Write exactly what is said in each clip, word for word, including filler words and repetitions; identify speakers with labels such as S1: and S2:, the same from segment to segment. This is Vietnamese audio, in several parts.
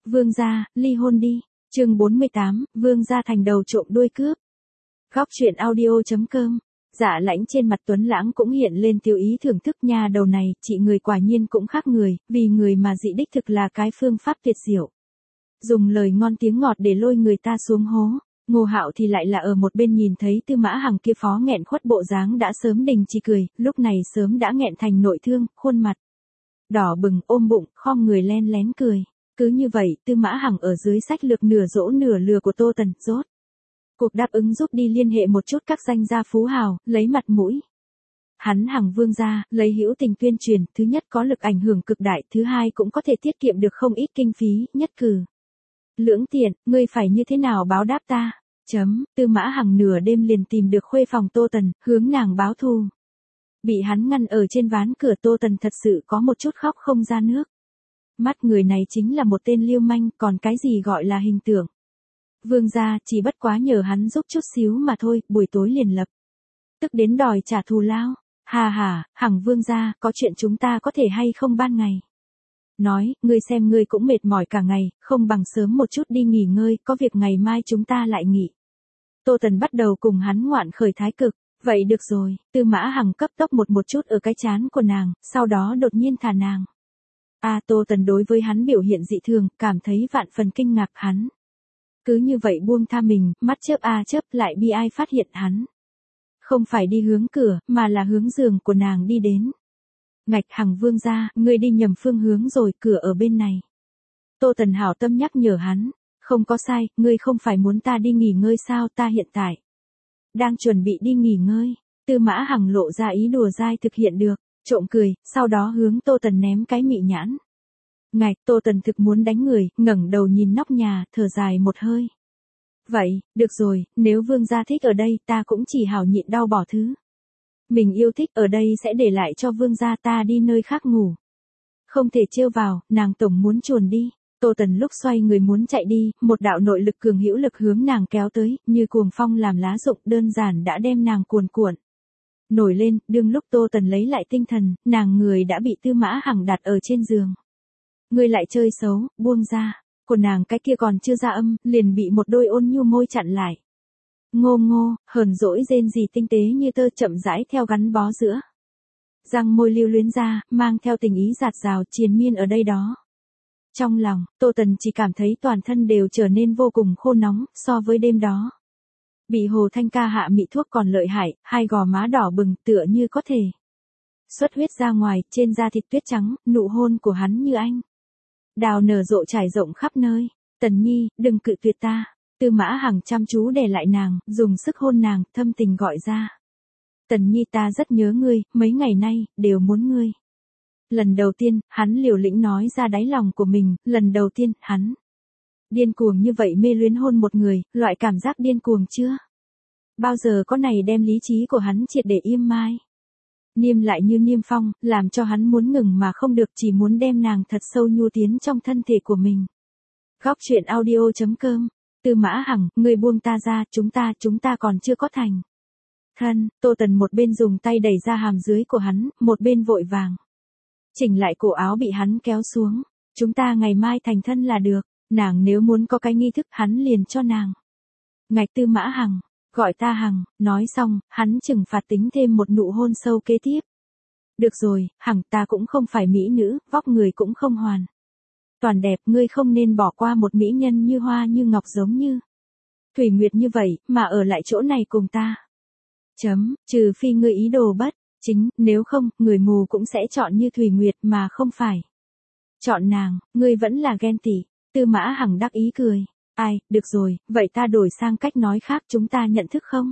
S1: Vương gia, ly hôn đi. Chương bốn mươi tám, Vương gia thành đầu trộm đuôi cướp. Góc truyện audio.com. Dạ Lãnh trên mặt Tuấn Lãng cũng hiện lên tiêu ý thưởng thức nha, đầu này, chị người quả nhiên cũng khác người, vì người mà dị đích thực là cái phương pháp tuyệt diệu. Dùng lời ngon tiếng ngọt để lôi người ta xuống hố. Ngô Hạo thì lại là ở một bên nhìn thấy Tư Mã Hằng kia phó nghẹn khuất bộ dáng đã sớm đình chỉ cười, lúc này sớm đã nghẹn thành nội thương, khuôn mặt đỏ bừng, ôm bụng, khom người len lén cười. Cứ như vậy, Tư Mã Hằng ở dưới sách lược nửa dỗ nửa lừa của Tô Tần, rốt cuộc đáp ứng giúp đi liên hệ một chút các danh gia phú hào, lấy mặt mũi. Hắn Hằng Vương gia, lấy hữu tình tuyên truyền, thứ nhất có lực ảnh hưởng cực đại, thứ hai cũng có thể tiết kiệm được không ít kinh phí, nhất cử lưỡng tiện, ngươi phải như thế nào báo đáp ta? Chấm, Tư Mã Hằng nửa đêm liền tìm được khuê phòng Tô Tần, hướng nàng báo thù. Bị hắn ngăn ở trên ván cửa, Tô Tần thật sự có một chút khóc không ra nước. Mắt người này chính là một tên lưu manh, còn cái gì gọi là hình tượng. Vương gia chỉ bất quá nhờ hắn giúp chút xíu mà thôi, buổi tối liền lập tức đến đòi trả thù lao. Hà hà, Hằng Vương gia, có chuyện chúng ta có thể hay không ban ngày? Nói, ngươi xem ngươi cũng mệt mỏi cả ngày, không bằng sớm một chút đi nghỉ ngơi, có việc ngày mai chúng ta lại nghỉ. Tô Tần bắt đầu cùng hắn ngoạn khởi thái cực. Vậy được rồi, Tư Mã Hằng cấp tốc một một chút ở cái trán của nàng, sau đó đột nhiên thả nàng. A Tô Tần đối với hắn biểu hiện dị thường, cảm thấy vạn phần kinh ngạc. Hắn cứ như vậy buông tha mình, mắt chớp a chớp, lại bi ai phát hiện hắn không phải đi hướng cửa, mà là hướng giường của nàng đi đến. Ngạch, Hằng Vương gia, ngươi đi nhầm phương hướng rồi, cửa ở bên này. Tô Tần hảo tâm nhắc nhở hắn, không có sai, ngươi không phải muốn ta đi nghỉ ngơi sao, ta hiện tại đang chuẩn bị đi nghỉ ngơi. Tư Mã Hằng lộ ra ý đùa dai thực hiện được, trộm cười, sau đó hướng Tô Tần ném cái mị nhãn. Ngạch, Tô Tần thực muốn đánh người, ngẩng đầu nhìn nóc nhà, thở dài một hơi. Vậy, được rồi, nếu Vương gia thích ở đây, ta cũng chỉ hảo nhịn đau bỏ thứ mình yêu thích, ở đây sẽ để lại cho Vương gia, ta đi nơi khác ngủ. Không thể trêu vào, nàng tổng muốn chuồn đi. Tô Tần lúc xoay người muốn chạy đi, một đạo nội lực cường hữu lực hướng nàng kéo tới, như cuồng phong làm lá rụng, đơn giản đã đem nàng cuồn cuộn nổi lên. Đương lúc Tô Tần lấy lại tinh thần, nàng người đã bị Tư Mã Hằng đặt ở trên giường. Ngươi lại chơi xấu, buông ra. Của nàng cái kia còn chưa ra âm, liền bị một đôi ôn nhu môi chặn lại. Ngô ngô, hờn dỗi rên gì tinh tế như tơ, chậm rãi theo gắn bó giữa răng môi lưu luyến ra, mang theo tình ý dạt dào triền miên ở đây đó. Trong lòng, Tô Tần chỉ cảm thấy toàn thân đều trở nên vô cùng khô nóng, so với đêm đó bị Hồ Thanh ca hạ mị thuốc còn lợi hại, hai gò má đỏ bừng tựa như có thể xuất huyết ra ngoài, trên da thịt tuyết trắng, nụ hôn của hắn như anh đào nở rộ trải rộng khắp nơi. Tần Nhi, đừng cự tuyệt ta. Tư Mã Hằng chăm chú đè lại nàng, dùng sức hôn nàng, thâm tình gọi ra. Tần Nhi, ta rất nhớ ngươi, mấy ngày nay, đều muốn ngươi. Lần đầu tiên, hắn liều lĩnh nói ra đáy lòng của mình, lần đầu tiên, hắn điên cuồng như vậy mê luyến hôn một người, loại cảm giác điên cuồng chưa bao giờ có, này đem lý trí của hắn triệt để im mai. Niêm lại như niêm phong, làm cho hắn muốn ngừng mà không được, chỉ muốn đem nàng thật sâu nhu tiến trong thân thể của mình. Góc truyện audio.com. Tư Mã Hằng, ngươi buông ta ra, chúng ta, chúng ta còn chưa có thành thân. Tô Tần một bên dùng tay đẩy ra hàm dưới của hắn, một bên vội vàng chỉnh lại cổ áo bị hắn kéo xuống. Chúng ta ngày mai thành thân là được, nàng nếu muốn có cái nghi thức, hắn liền cho nàng. Ngạch, Tư Mã Hằng, gọi ta Hằng. Nói xong, hắn trừng phạt tính thêm một nụ hôn sâu kế tiếp. Được rồi, Hằng, ta cũng không phải mỹ nữ, vóc người cũng không hoàn toàn đẹp, ngươi không nên bỏ qua một mỹ nhân như hoa như ngọc giống như Thủy Nguyệt như vậy, mà ở lại chỗ này cùng ta. Chấm, trừ phi ngươi ý đồ bất chính, nếu không, người mù cũng sẽ chọn như Thủy Nguyệt mà không phải chọn nàng, ngươi vẫn là ghen tị. Tư Mã Hằng đắc ý cười. Ai, được rồi, vậy ta đổi sang cách nói khác, chúng ta nhận thức không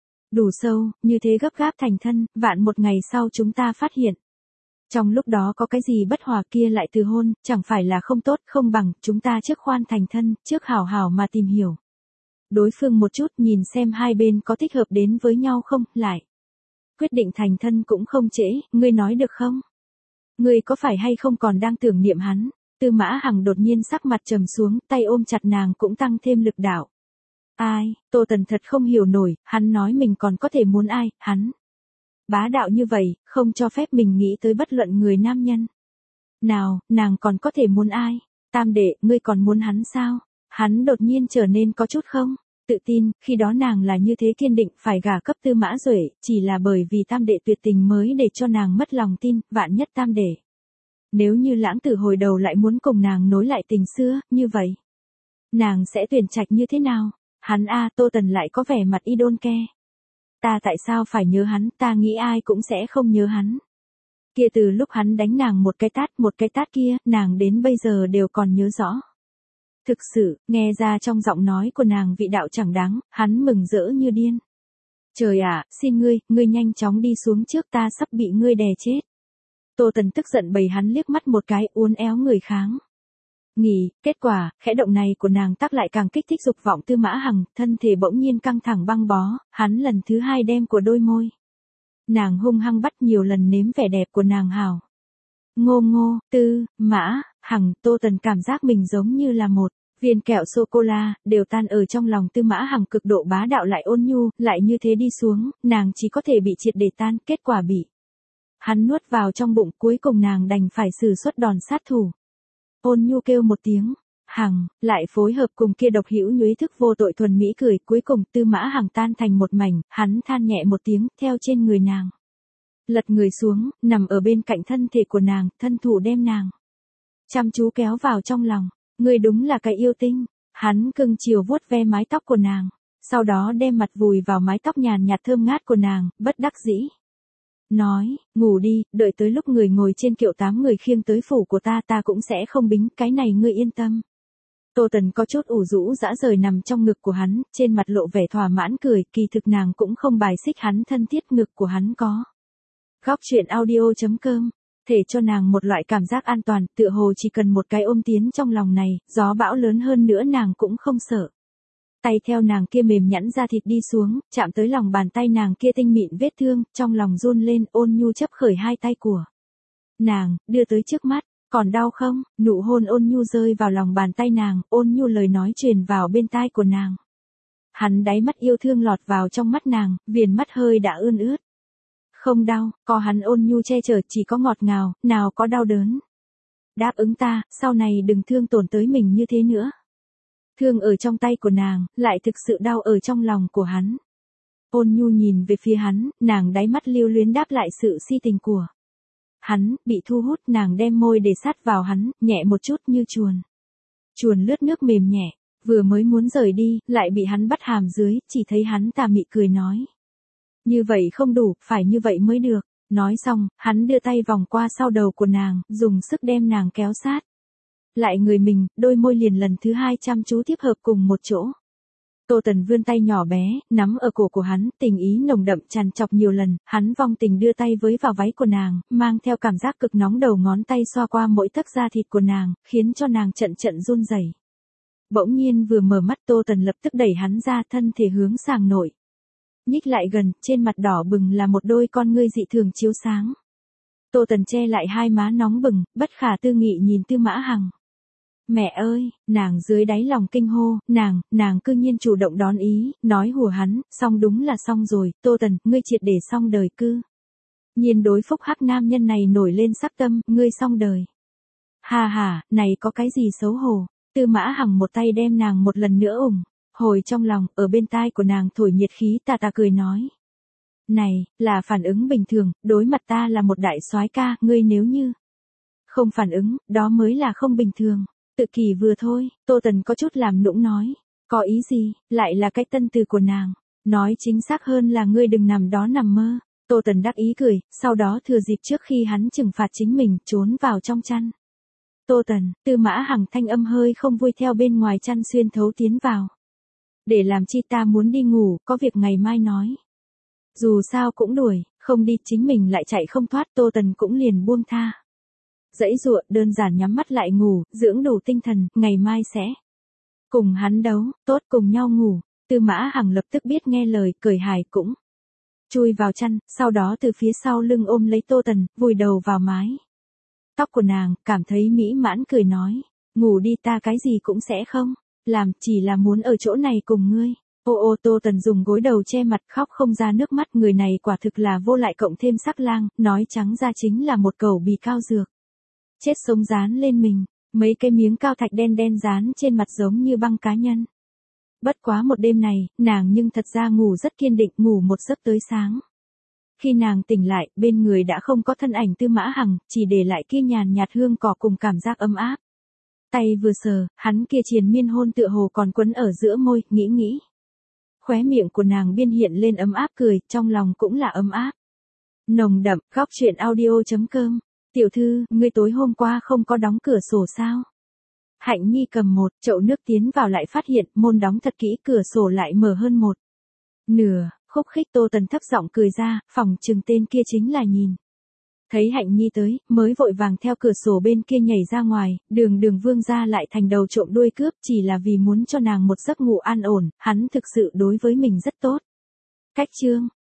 S1: đủ sâu, như thế gấp gáp thành thân, vạn một ngày sau chúng ta phát hiện trong lúc đó có cái gì bất hòa, kia lại từ hôn, chẳng phải là không tốt, không bằng chúng ta trước khoan thành thân, trước hảo hảo mà tìm hiểu đối phương một chút, nhìn xem hai bên có thích hợp đến với nhau không, lại quyết định thành thân cũng không trễ, ngươi nói được không? Ngươi có phải hay không còn đang tưởng niệm hắn? Tư Mã Hằng đột nhiên sắc mặt trầm xuống, tay ôm chặt nàng cũng tăng thêm lực đạo. Ai, Tô Tần thật không hiểu nổi, hắn nói mình còn có thể muốn ai, hắn bá đạo như vậy, không cho phép mình nghĩ tới bất luận người nam nhân nào, nàng còn có thể muốn ai? Tam đệ, ngươi còn muốn hắn sao? Hắn đột nhiên trở nên có chút không tự tin, khi đó nàng là như thế kiên định phải gả cấp Tư Mã Duệ, chỉ là bởi vì tam đệ tuyệt tình mới để cho nàng mất lòng tin, vạn nhất tam đệ. Nếu như Lãng Tử hồi đầu lại muốn cùng nàng nối lại tình xưa, như vậy, nàng sẽ tuyển trạch như thế nào? Hắn a, Tô Tần lại có vẻ mặt y đôn ke. Ta tại sao phải nhớ hắn, ta nghĩ ai cũng sẽ không nhớ hắn. Kia từ lúc hắn đánh nàng một cái tát, một cái tát kia, nàng đến bây giờ đều còn nhớ rõ. Thực sự, nghe ra trong giọng nói của nàng vị đạo chẳng đáng, hắn mừng rỡ như điên. Trời ạ, xin ngươi, ngươi nhanh chóng đi xuống trước, ta sắp bị ngươi đè chết. Tô Tần tức giận bày hắn liếc mắt một cái, uốn éo người kháng. Nghỉ, kết quả, khẽ động này của nàng tác lại càng kích thích dục vọng Tư Mã Hằng, thân thể bỗng nhiên căng thẳng băng bó, hắn lần thứ hai đem của đôi môi. Nàng hung hăng bắt nhiều lần nếm vẻ đẹp của nàng hảo. Ngô ngô, Tư, Mã, Hằng, Tô Tần cảm giác mình giống như là một viên kẹo sô-cô-la, đều tan ở trong lòng Tư Mã Hằng cực độ bá đạo lại ôn nhu, lại như thế đi xuống, nàng chỉ có thể bị triệt để tan, kết quả bị hắn nuốt vào trong bụng, cuối cùng nàng đành phải sử xuất đòn sát thủ. Ôn nhu kêu một tiếng, Hằng, lại phối hợp cùng kia độc hữu nhuế thức vô tội thuần mỹ cười, cuối cùng Tư Mã Hằng tan thành một mảnh, hắn than nhẹ một tiếng, theo trên người nàng. Lật người xuống, nằm ở bên cạnh thân thể của nàng, thân thủ đem nàng chăm chú kéo vào trong lòng. Ngươi đúng là cái yêu tinh. Hắn cưng chiều vuốt ve mái tóc của nàng, sau đó đem mặt vùi vào mái tóc nhàn nhạt thơm ngát của nàng, bất đắc dĩ. Nói, ngủ đi, đợi tới lúc người ngồi trên kiệu tám người khiêng tới phủ của ta ta cũng sẽ không bính, cái này ngươi yên tâm. Tô Tần có chút ủ rũ dã rời nằm trong ngực của hắn, trên mặt lộ vẻ thỏa mãn cười, kỳ thực nàng cũng không bài xích hắn thân thiết, ngực của hắn có. Góc truyện audio chấm com thể cho nàng một loại cảm giác an toàn, tựa hồ chỉ cần một cái ôm tiến trong lòng này, gió bão lớn hơn nữa nàng cũng không sợ. Tay theo nàng kia mềm nhẵn da thịt đi xuống, chạm tới lòng bàn tay nàng kia tinh mịn vết thương, trong lòng run lên, ôn nhu chấp khởi hai tay của nàng, đưa tới trước mắt, còn đau không? Nụ hôn ôn nhu rơi vào lòng bàn tay nàng, ôn nhu lời nói truyền vào bên tai của nàng. Hắn đáy mắt yêu thương lọt vào trong mắt nàng, viền mắt hơi đã ươn ướt. Không đau, có hắn ôn nhu che chở, chỉ có ngọt ngào, nào có đau đớn. Đáp ứng ta, sau này đừng thương tổn tới mình như thế nữa. Thương ở trong tay của nàng, lại thực sự đau ở trong lòng của hắn. Ôn nhu nhìn về phía hắn, nàng đáy mắt lưu luyến đáp lại sự si tình của hắn, bị thu hút, nàng đem môi để sát vào hắn, nhẹ một chút như chuồn. Chuồn lướt nước mềm nhẹ, vừa mới muốn rời đi, lại bị hắn bắt hàm dưới, chỉ thấy hắn tà mị cười nói. Như vậy không đủ, phải như vậy mới được. Nói xong, hắn đưa tay vòng qua sau đầu của nàng, dùng sức đem nàng kéo sát lại người mình, đôi môi liền lần thứ hai chăm chú tiếp hợp cùng một chỗ. Tô Tần vươn tay nhỏ bé, nắm ở cổ của hắn, tình ý nồng đậm tràn trọc nhiều lần, hắn vong tình đưa tay với vào váy của nàng, mang theo cảm giác cực nóng đầu ngón tay xoa qua mỗi tấc da thịt của nàng, khiến cho nàng trận trận run rẩy. Bỗng nhiên vừa mở mắt Tô Tần lập tức đẩy hắn ra, thân thể hướng sàng nội. Nhích lại gần, trên mặt đỏ bừng là một đôi con ngươi dị thường chiếu sáng. Tô Tần che lại hai má nóng bừng, bất khả tư nghị nhìn Tư Mã Hằng. Mẹ ơi, nàng dưới đáy lòng kinh hô, nàng, nàng cư nhiên chủ động đón ý, nói hùa hắn, xong đúng là xong rồi, Tô Tần, ngươi triệt để xong đời cư. Nhiên đối phúc hắc nam nhân này nổi lên sắc tâm, ngươi xong đời. Hà hà, này có cái gì xấu hổ, Tư Mã Hằng một tay đem nàng một lần nữa ủng, hồi trong lòng, ở bên tai của nàng thổi nhiệt khí tà tà cười nói. Này, là phản ứng bình thường, đối mặt ta là một đại soái ca, ngươi nếu như không phản ứng, đó mới là không bình thường. Tự kỳ vừa thôi, Tô Tần có chút làm nũng nói. Có ý gì, lại là cái tân từ của nàng. Nói chính xác hơn là ngươi đừng nằm đó nằm mơ. Tô Tần đắc ý cười, sau đó thừa dịp trước khi hắn trừng phạt chính mình, trốn vào trong chăn. Tô Tần, Tư Mã Hằng thanh âm hơi không vui theo bên ngoài chăn xuyên thấu tiến vào. Để làm chi ta muốn đi ngủ, có việc ngày mai nói. Dù sao cũng đuổi, không đi chính mình lại chạy không thoát, Tô Tần cũng liền buông tha. Dãy dụa, đơn giản nhắm mắt lại ngủ, dưỡng đủ tinh thần, ngày mai sẽ cùng hắn đấu, tốt cùng nhau ngủ. Tư Mã Hằng lập tức biết nghe lời, cười hài cũng chui vào chăn, sau đó từ phía sau lưng ôm lấy Tô Tần, vùi đầu vào mái tóc của nàng, cảm thấy mỹ mãn cười nói, ngủ đi, ta cái gì cũng sẽ không làm, chỉ là muốn ở chỗ này cùng ngươi. Ô ô, Tô Tần dùng gối đầu che mặt khóc không ra nước mắt, người này quả thực là vô lại cộng thêm sắc lang, nói trắng ra chính là một cẩu bì cao dược. Chết sống dán lên mình, mấy cái miếng cao thạch đen đen dán trên mặt giống như băng cá nhân. Bất quá một đêm này, nàng nhưng thật ra ngủ rất kiên định, ngủ một giấc tới sáng. Khi nàng tỉnh lại, bên người đã không có thân ảnh Tư Mã Hằng, chỉ để lại kia nhàn nhạt hương cỏ cùng cảm giác ấm áp. Tay vừa sờ, hắn kia triền miên hôn tựa hồ còn quấn ở giữa môi, nghĩ nghĩ. Khóe miệng của nàng biên hiện lên ấm áp cười, trong lòng cũng là ấm áp. Nồng đậm, góc truyện audio chấm com. Tiểu thư, ngươi tối hôm qua không có đóng cửa sổ sao? Hạnh Nhi cầm một chậu nước tiến vào lại phát hiện môn đóng thật kỹ, cửa sổ lại mở hơn một nửa. Khúc khích Tô Tần thấp giọng cười ra, phòng chừng tên kia chính là nhìn. Thấy Hạnh Nhi tới, mới vội vàng theo cửa sổ bên kia nhảy ra ngoài, đường đường vương gia lại thành đầu trộm đuôi cướp, chỉ là vì muốn cho nàng một giấc ngủ an ổn, hắn thực sự đối với mình rất tốt. Cách chương